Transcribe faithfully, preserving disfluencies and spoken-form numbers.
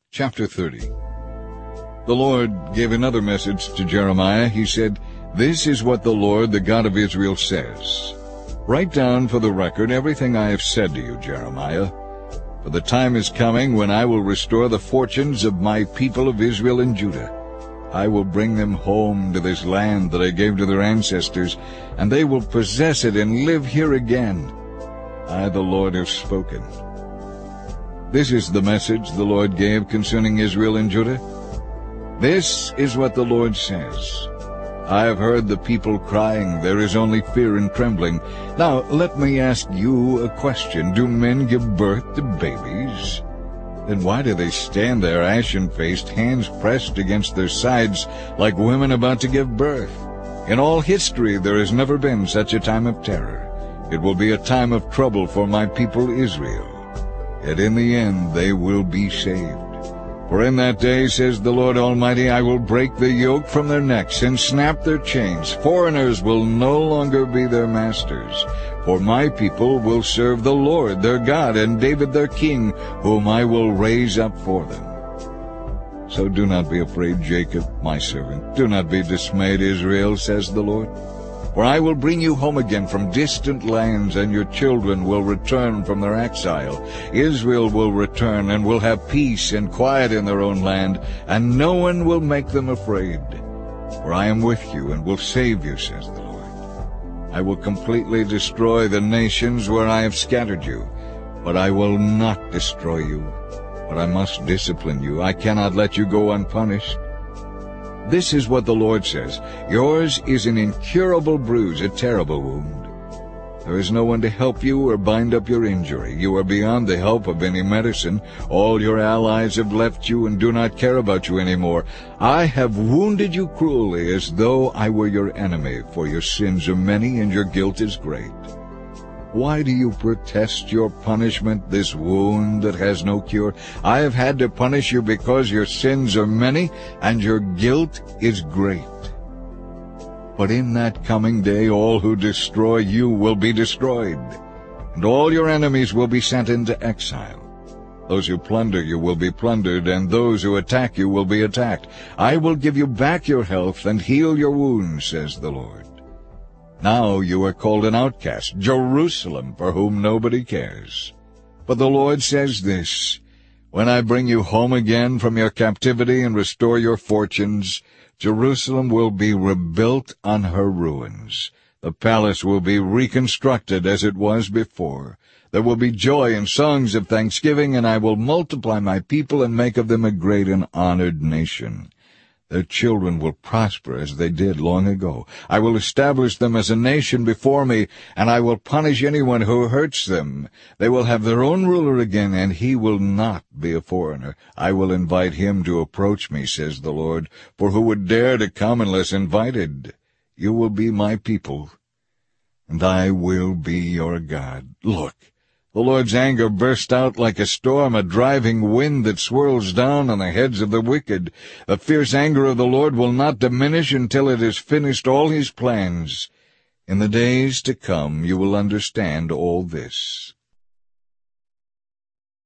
Chapter thirty. The Lord gave another message to Jeremiah. He said, "This is what the Lord, the God of Israel, says. Write down for the record everything I have said to you, Jeremiah. For the time is coming when I will restore the fortunes of my people of Israel and Judah. I will bring them home to this land that I gave to their ancestors, and they will possess it and live here again. I, the Lord, have spoken." This is the message the Lord gave concerning Israel and Judah. This is what the Lord says. I have heard the people crying, "There is only fear and trembling." Now let me ask you a question. Do men give birth to babies? Then why do they stand there ashen-faced, hands pressed against their sides, like women about to give birth? In all history there has never been such a time of terror. It will be a time of trouble for my people Israel. Yet in the end they will be saved. For in that day, says the Lord Almighty, I will break the yoke from their necks and snap their chains. Foreigners will no longer be their masters. For my people will serve the Lord their God and David their king, whom I will raise up for them. So do not be afraid, Jacob, my servant. Do not be dismayed, Israel, says the Lord. For I will bring you home again from distant lands, and your children will return from their exile. Israel will return and will have peace and quiet in their own land, and no one will make them afraid. For I am with you and will save you, says the Lord. I will completely destroy the nations where I have scattered you, but I will not destroy you. But I must discipline you. I cannot let you go unpunished. This is what the Lord says. Yours is an incurable bruise, a terrible wound. There is no one to help you or bind up your injury. You are beyond the help of any medicine. All your allies have left you and do not care about you anymore. I have wounded you cruelly, as though I were your enemy, for your sins are many and your guilt is great. Why do you protest your punishment, this wound that has no cure? I have had to punish you because your sins are many and your guilt is great. But in that coming day all who destroy you will be destroyed, and all your enemies will be sent into exile. Those who plunder you will be plundered, and those who attack you will be attacked. I will give you back your health and heal your wounds, says the Lord. Now you are called an outcast, Jerusalem, for whom nobody cares. But the Lord says this, when I bring you home again from your captivity and restore your fortunes, Jerusalem will be rebuilt on her ruins. The palace will be reconstructed as it was before. There will be joy and songs of thanksgiving, and I will multiply my people and make of them a great and honored nation. Their children will prosper as they did long ago. I will establish them as a nation before me, and I will punish anyone who hurts them. They will have their own ruler again, and he will not be a foreigner. I will invite him to approach me, says the Lord, for who would dare to come unless invited? You will be my people, and I will be your God. Look, the Lord's anger burst out like a storm, a driving wind that swirls down on the heads of the wicked. The fierce anger of the Lord will not diminish until it has finished all his plans. In the days to come you will understand all this.